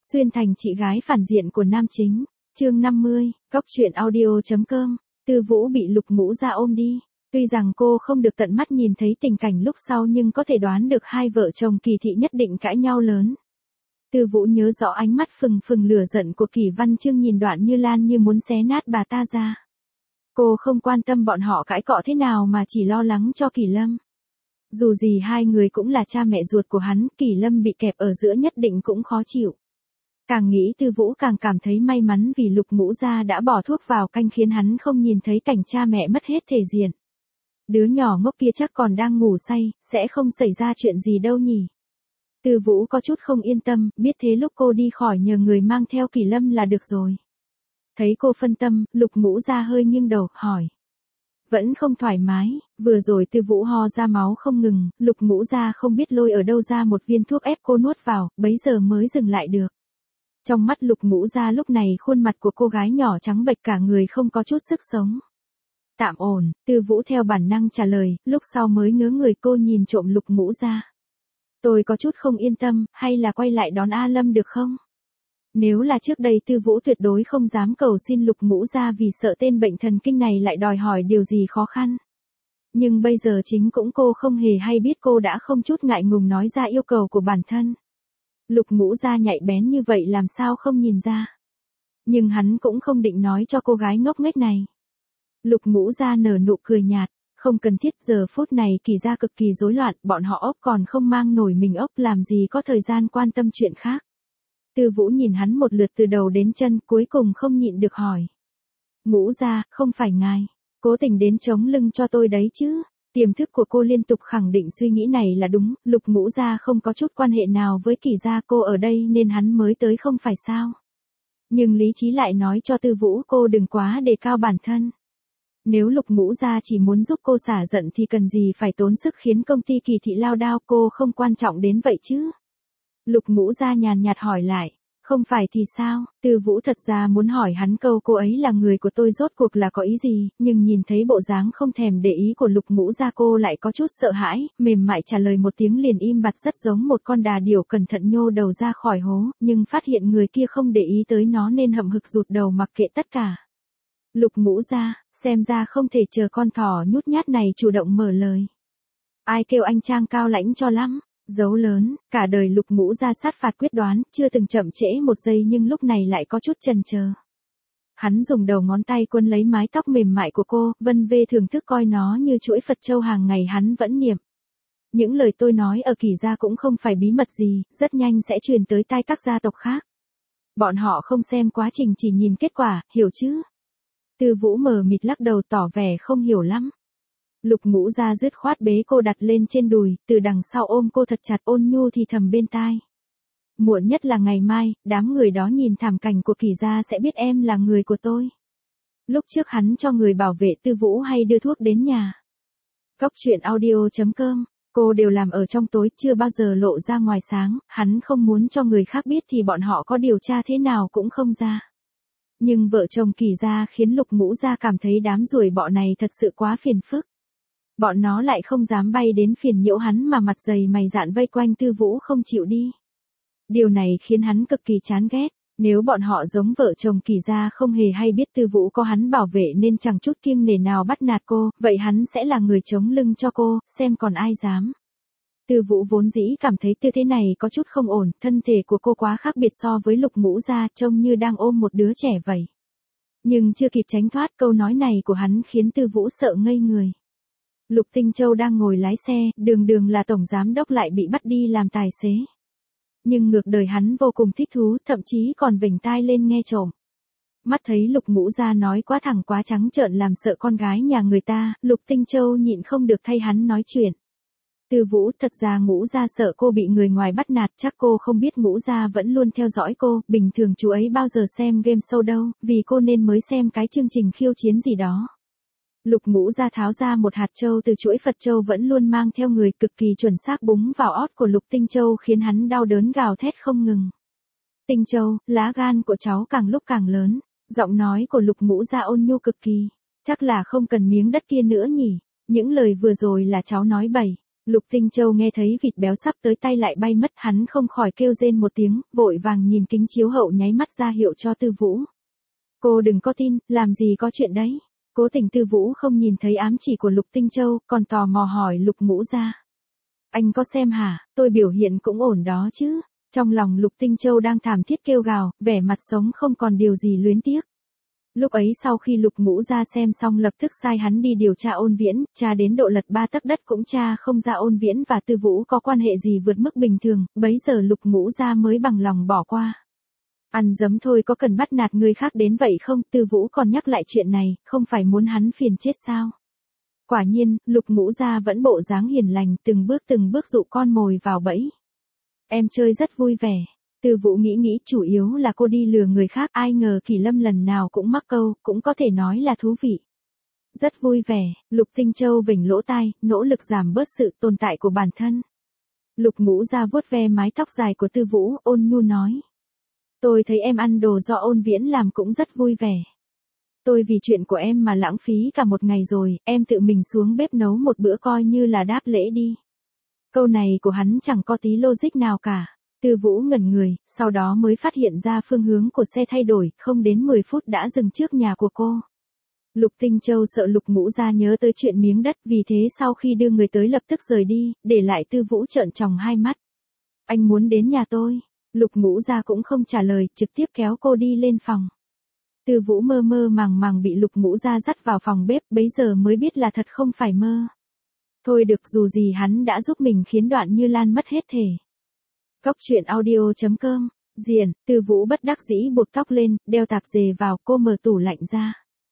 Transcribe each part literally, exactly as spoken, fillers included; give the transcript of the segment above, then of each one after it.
Xuyên thành chị gái phản diện của nam chính. Chương năm mươi, Cóc truyện audio.com. Tư Vũ bị Lục Ngũ Gia ôm đi. Tuy rằng cô không được tận mắt nhìn thấy tình cảnh lúc sau nhưng có thể đoán được hai vợ chồng Kỳ Thị nhất định cãi nhau lớn. Tư Vũ nhớ rõ ánh mắt phừng phừng lửa giận của Kỳ Văn Chương nhìn Đoạn Như Lan như muốn xé nát bà ta ra. Cô không quan tâm bọn họ cãi cọ thế nào mà chỉ lo lắng cho Kỳ Lâm. Dù gì hai người cũng là cha mẹ ruột của hắn, Kỳ Lâm bị kẹp ở giữa nhất định cũng khó chịu. Càng nghĩ Tư Vũ càng cảm thấy may mắn vì Lục Ngũ Gia đã bỏ thuốc vào canh khiến hắn không nhìn thấy cảnh cha mẹ mất hết thể diện. Đứa nhỏ ngốc kia chắc còn đang ngủ say, sẽ không xảy ra chuyện gì đâu nhỉ. Tư Vũ có chút không yên tâm, biết thế lúc cô đi khỏi nhờ người mang theo Kỳ Lâm là được rồi. Thấy cô phân tâm, Lục Ngũ Gia hơi nghiêng đầu, hỏi. Vẫn không thoải mái, vừa rồi Tư Vũ ho ra máu không ngừng, Lục Ngũ Gia không biết lôi ở đâu ra một viên thuốc ép cô nuốt vào, bấy giờ mới dừng lại được. Trong mắt Lục Ngũ Gia lúc này khuôn mặt của cô gái nhỏ trắng bệch cả người không có chút sức sống. Tạm ổn, Tư Vũ theo bản năng trả lời, lúc sau mới ngớ người cô nhìn trộm Lục Ngũ Gia. Tôi có chút không yên tâm, hay là quay lại đón A Lâm được không? Nếu là trước đây Tư Vũ tuyệt đối không dám cầu xin Lục Ngũ Gia vì sợ tên bệnh thần kinh này lại đòi hỏi điều gì khó khăn. Nhưng bây giờ chính cũng cô không hề hay biết cô đã không chút ngại ngùng nói ra yêu cầu của bản thân. Lục Ngũ Gia nhạy bén như vậy làm sao không nhìn ra. Nhưng hắn cũng không định nói cho cô gái ngốc nghếch này. Lục Ngũ Gia nở nụ cười nhạt, không cần thiết, giờ phút này Kỳ gia cực kỳ rối loạn, bọn họ ốc còn không mang nổi mình ốc làm gì có thời gian quan tâm chuyện khác. Tư Vũ nhìn hắn một lượt từ đầu đến chân cuối cùng không nhịn được hỏi. Ngũ Gia, không phải ngài, cố tình đến chống lưng cho tôi đấy chứ. Tiềm thức của cô liên tục khẳng định suy nghĩ này là đúng, Lục Ngũ Gia không có chút quan hệ nào với Kỳ gia cô ở đây nên hắn mới tới không phải sao. Nhưng lý trí lại nói cho Tư Vũ cô đừng quá đề cao bản thân. Nếu Lục Ngũ Gia chỉ muốn giúp cô xả giận thì cần gì phải tốn sức khiến công ty Kỳ Thị lao đao, cô không quan trọng đến vậy chứ. Lục Ngũ Gia nhàn nhạt hỏi lại, không phải thì sao? Tư Vũ thật ra muốn hỏi hắn câu cô ấy là người của tôi rốt cuộc là có ý gì, nhưng nhìn thấy bộ dáng không thèm để ý của Lục Ngũ Gia cô lại có chút sợ hãi, mềm mại trả lời một tiếng liền im bặt rất giống một con đà điểu cẩn thận nhô đầu ra khỏi hố, nhưng phát hiện người kia không để ý tới nó nên hậm hực rụt đầu mặc kệ tất cả. Lục Ngũ Gia, xem ra không thể chờ con thỏ nhút nhát này chủ động mở lời. Ai kêu anh Trang cao lãnh cho lắm. Dấu lớn, cả đời Lục Ngũ Gia sát phạt quyết đoán, chưa từng chậm trễ một giây nhưng lúc này lại có chút chần chờ. Hắn dùng đầu ngón tay quấn lấy mái tóc mềm mại của cô, vân vê thưởng thức coi nó như chuỗi Phật châu hàng ngày hắn vẫn niệm. Những lời tôi nói ở Kỳ gia cũng không phải bí mật gì, rất nhanh sẽ truyền tới tai các gia tộc khác. Bọn họ không xem quá trình chỉ nhìn kết quả, hiểu chứ? Tư Vũ mờ mịt lắc đầu tỏ vẻ không hiểu lắm. Lục Ngũ Gia dứt khoát bế cô đặt lên trên đùi, từ đằng sau ôm cô thật chặt ôn nhu thì thầm bên tai. Muộn nhất là ngày mai, đám người đó nhìn thảm cảnh của Kỳ gia sẽ biết em là người của tôi. Lúc trước hắn cho người bảo vệ Tư Vũ hay đưa thuốc đến nhà. Cóc truyện audio.com, cô đều làm ở trong tối, chưa bao giờ lộ ra ngoài sáng, hắn không muốn cho người khác biết thì bọn họ có điều tra thế nào cũng không ra. Nhưng vợ chồng Kỳ gia khiến Lục Ngũ Gia cảm thấy đám ruồi bọ này thật sự quá phiền phức. Bọn nó lại không dám bay đến phiền nhiễu hắn mà mặt dày mày dạn vây quanh Tư Vũ không chịu đi. Điều này khiến hắn cực kỳ chán ghét, nếu bọn họ giống vợ chồng Kỳ gia không hề hay biết Tư Vũ có hắn bảo vệ nên chẳng chút kiêng nể nào bắt nạt cô, vậy hắn sẽ là người chống lưng cho cô, xem còn ai dám. Tư Vũ vốn dĩ cảm thấy tư thế này có chút không ổn, thân thể của cô quá khác biệt so với Lục Ngũ Gia, trông như đang ôm một đứa trẻ vậy. Nhưng chưa kịp tránh thoát câu nói này của hắn khiến Tư Vũ sợ ngây người. Lục Tinh Châu đang ngồi lái xe, đường đường là tổng giám đốc lại bị bắt đi làm tài xế. Nhưng ngược đời hắn vô cùng thích thú, thậm chí còn vểnh tai lên nghe trộm. Mắt thấy Lục Ngũ Gia nói quá thẳng quá trắng trợn làm sợ con gái nhà người ta, Lục Tinh Châu nhịn không được thay hắn nói chuyện. Tư Vũ, thật ra Ngũ Gia sợ cô bị người ngoài bắt nạt, chắc cô không biết Ngũ Gia vẫn luôn theo dõi cô, bình thường chú ấy bao giờ xem game show đâu, vì cô nên mới xem cái chương trình khiêu chiến gì đó. Lục Ngũ Gia tháo ra một hạt châu từ chuỗi Phật châu vẫn luôn mang theo người, cực kỳ chuẩn xác búng vào ót của Lục Tinh Châu khiến hắn đau đớn gào thét không ngừng. Tinh Châu, lá gan của cháu càng lúc càng lớn, giọng nói của Lục Ngũ Gia ôn nhu cực kỳ, chắc là không cần miếng đất kia nữa nhỉ, những lời vừa rồi là cháu nói bậy. Lục Tinh Châu nghe thấy vịt béo sắp tới tay lại bay mất, hắn không khỏi kêu rên một tiếng, vội vàng nhìn kính chiếu hậu nháy mắt ra hiệu cho Tư Vũ. Cô đừng có tin, làm gì có chuyện đấy. Cố Tình Tư Vũ không nhìn thấy ám chỉ của Lục Tinh Châu, còn tò mò hỏi Lục Ngũ Gia. Anh có xem hả, tôi biểu hiện cũng ổn đó chứ. Trong lòng Lục Tinh Châu đang thảm thiết kêu gào, vẻ mặt sống không còn điều gì luyến tiếc. Lúc ấy sau khi Lục Ngũ Gia xem xong lập tức sai hắn đi điều tra Ôn Viễn, tra đến độ lật ba tấc đất cũng tra không ra Ôn Viễn và Tư Vũ có quan hệ gì vượt mức bình thường, bấy giờ Lục Ngũ Gia mới bằng lòng bỏ qua. Ăn dấm thôi có cần bắt nạt người khác đến vậy không? Tư Vũ còn nhắc lại chuyện này, không phải muốn hắn phiền chết sao? Quả nhiên, Lục Ngũ Gia vẫn bộ dáng hiền lành, từng bước từng bước dụ con mồi vào bẫy. Em chơi rất vui vẻ. Tư Vũ nghĩ nghĩ chủ yếu là cô đi lừa người khác, ai ngờ Kỳ Lâm lần nào cũng mắc câu, cũng có thể nói là thú vị. Rất vui vẻ, Lục Tinh Châu vểnh lỗ tai, nỗ lực giảm bớt sự tồn tại của bản thân. Lục Ngũ Gia vuốt ve mái tóc dài của Tư Vũ, ôn nhu nói. Tôi thấy em ăn đồ do Ôn Viễn làm cũng rất vui vẻ. Tôi vì chuyện của em mà lãng phí cả một ngày rồi, em tự mình xuống bếp nấu một bữa coi như là đáp lễ đi. Câu này của hắn chẳng có tí logic nào cả. Tư Vũ ngẩn người, sau đó mới phát hiện ra phương hướng của xe thay đổi, không đến mười phút đã dừng trước nhà của cô. Lục Tinh Châu sợ Lục Ngũ Gia nhớ tới chuyện miếng đất, vì thế sau khi đưa người tới lập tức rời đi, để lại Tư Vũ trợn tròng hai mắt. Anh muốn đến nhà tôi. Lục Ngũ Gia cũng không trả lời, trực tiếp kéo cô đi lên phòng. Tư Vũ mơ mơ màng màng bị Lục Ngũ Gia dắt vào phòng bếp, bấy giờ mới biết là thật không phải mơ. Thôi được, dù gì hắn đã giúp mình khiến Đoạn Như Lan mất hết thể. Cốc truyện audio chấm com, Diện, Tư Vũ bất đắc dĩ buộc tóc lên, đeo tạp dề vào, cô mở tủ lạnh ra.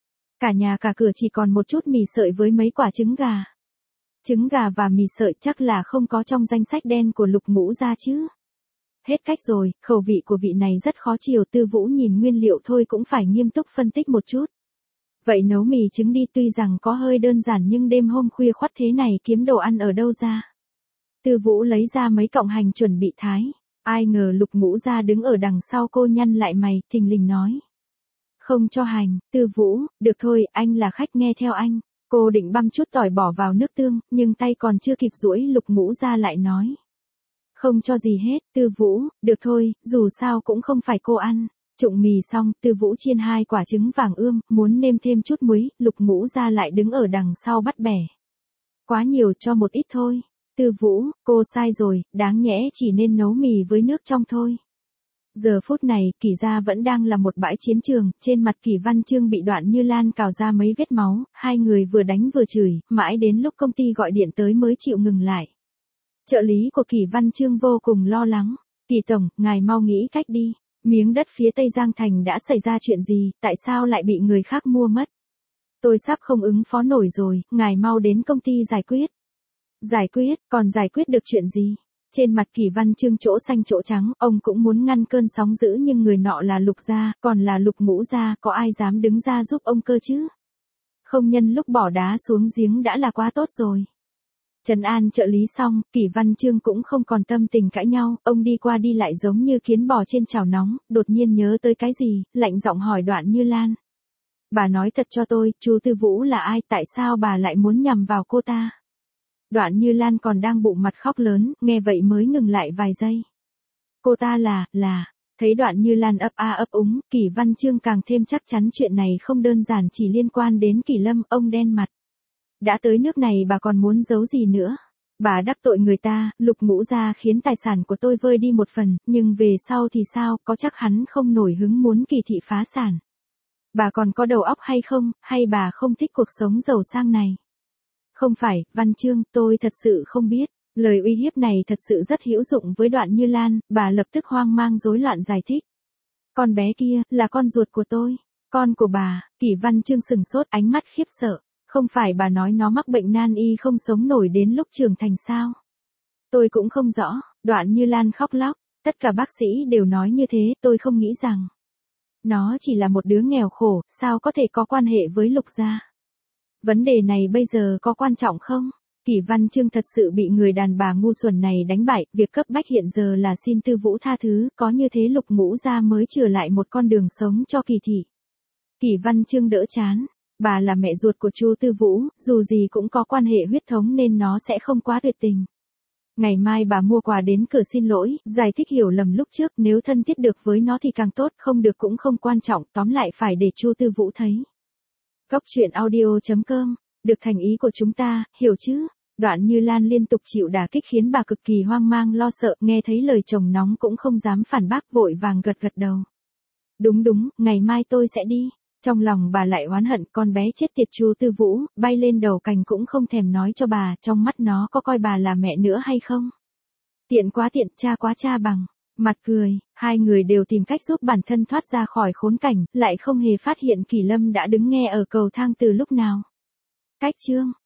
Cả nhà cả cửa chỉ còn một chút mì sợi với mấy quả trứng gà. Trứng gà và mì sợi chắc là không có trong danh sách đen của Lục Ngũ Gia chứ. Hết cách rồi, khẩu vị của vị này rất khó chiều. Tư Vũ nhìn nguyên liệu thôi cũng phải nghiêm túc phân tích một chút. Vậy nấu mì trứng đi, tuy rằng có hơi đơn giản nhưng đêm hôm khuya khoắt thế này kiếm đồ ăn ở đâu ra. Tư Vũ lấy ra mấy cọng hành chuẩn bị thái. Ai ngờ Lục Ngũ Gia đứng ở đằng sau cô nhăn lại mày, thình lình nói. Không cho hành. Tư Vũ, được thôi, anh là khách nghe theo anh. Cô định băm chút tỏi bỏ vào nước tương, nhưng tay còn chưa kịp duỗi Lục Ngũ Gia lại nói. Không cho gì hết. Tư Vũ, được thôi, dù sao cũng không phải cô ăn. Trụng mì xong, Tư Vũ chiên hai quả trứng vàng ươm, muốn nêm thêm chút muối, Lục Ngũ Gia lại đứng ở đằng sau bắt bẻ. Quá nhiều, cho một ít thôi. Tư Vũ, cô sai rồi, đáng nhẽ chỉ nên nấu mì với nước trong thôi. Giờ phút này, Kỷ gia vẫn đang là một bãi chiến trường, trên mặt Kỷ Văn Chương bị Đoạn Như Lan cào ra mấy vết máu, hai người vừa đánh vừa chửi, mãi đến lúc công ty gọi điện tới mới chịu ngừng lại. Trợ lý của Kỷ Văn Chương vô cùng lo lắng. Kỷ tổng, ngài mau nghĩ cách đi. Miếng đất phía Tây Giang Thành đã xảy ra chuyện gì, tại sao lại bị người khác mua mất? Tôi sắp không ứng phó nổi rồi, ngài mau đến công ty giải quyết. Giải quyết, còn giải quyết được chuyện gì? Trên mặt Kỷ Văn Chương chỗ xanh chỗ trắng, ông cũng muốn ngăn cơn sóng dữ nhưng người nọ là Lục gia, còn là Lục Ngũ gia, có ai dám đứng ra giúp ông cơ chứ? Không nhân lúc bỏ đá xuống giếng đã là quá tốt rồi. Trấn an trợ lý xong, Kỷ Văn Chương cũng không còn tâm tình cãi nhau, ông đi qua đi lại giống như kiến bò trên chảo nóng, đột nhiên nhớ tới cái gì, lạnh giọng hỏi Đoạn Như Lan. Bà nói thật cho tôi, chú Tư Vũ là ai, tại sao bà lại muốn nhằm vào cô ta? Đoạn Như Lan còn đang bụng mặt khóc lớn, nghe vậy mới ngừng lại vài giây. Cô ta là, là, thấy Đoạn Như Lan ấp a ấp úng, Kỷ Văn Chương càng thêm chắc chắn chuyện này không đơn giản chỉ liên quan đến Kỷ Lâm, ông đen mặt. Đã tới nước này bà còn muốn giấu gì nữa? Bà đắc tội người ta, Lục Ngũ gia khiến tài sản của tôi vơi đi một phần, nhưng về sau thì sao, có chắc hắn không nổi hứng muốn Kỳ thị phá sản. Bà còn có đầu óc hay không, hay bà không thích cuộc sống giàu sang này? Không phải, Văn Chương, tôi thật sự không biết. Lời uy hiếp này thật sự rất hữu dụng với Đoạn Như Lan, bà lập tức hoang mang rối loạn giải thích. Con bé kia, là con ruột của tôi. Con của bà. Kỷ Văn Chương sừng sốt, ánh mắt khiếp sợ. Không phải bà nói nó mắc bệnh nan y không sống nổi đến lúc trưởng thành sao? Tôi cũng không rõ. Đoạn Như Lan khóc lóc. Tất cả bác sĩ đều nói như thế, tôi không nghĩ rằng nó chỉ là một đứa nghèo khổ, sao có thể có quan hệ với Lục gia. Vấn đề này bây giờ có quan trọng không? Kỷ Văn Chương thật sự bị người đàn bà ngu xuẩn này đánh bại, việc cấp bách hiện giờ là xin Tư Vũ tha thứ, có như thế Lục Ngũ gia mới trở lại một con đường sống cho Kỳ thị. Kỷ Văn Chương đỡ chán. Bà là mẹ ruột của Chu Tư Vũ, dù gì cũng có quan hệ huyết thống nên nó sẽ không quá tuyệt tình. Ngày mai bà mua quà đến cửa xin lỗi, giải thích hiểu lầm lúc trước, nếu thân thiết được với nó thì càng tốt, không được cũng không quan trọng, tóm lại phải để Chu Tư Vũ thấy. Góc truyện audio chấm com, được thành ý của chúng ta, hiểu chứ? Đoạn Như Lan liên tục chịu đả kích khiến bà cực kỳ hoang mang lo sợ, nghe thấy lời chồng nóng cũng không dám phản bác, vội vàng gật gật đầu. Đúng đúng, ngày mai tôi sẽ đi. Trong lòng bà lại oán hận, con bé chết tiệt Chu Tư Vũ, bay lên đầu cành cũng không thèm nói cho bà, trong mắt nó có coi bà là mẹ nữa hay không? Tiện quá tiện, cha quá cha bằng. Mặt cười, hai người đều tìm cách giúp bản thân thoát ra khỏi khốn cảnh, lại không hề phát hiện Kỳ Lâm đã đứng nghe ở cầu thang từ lúc nào. Cách chương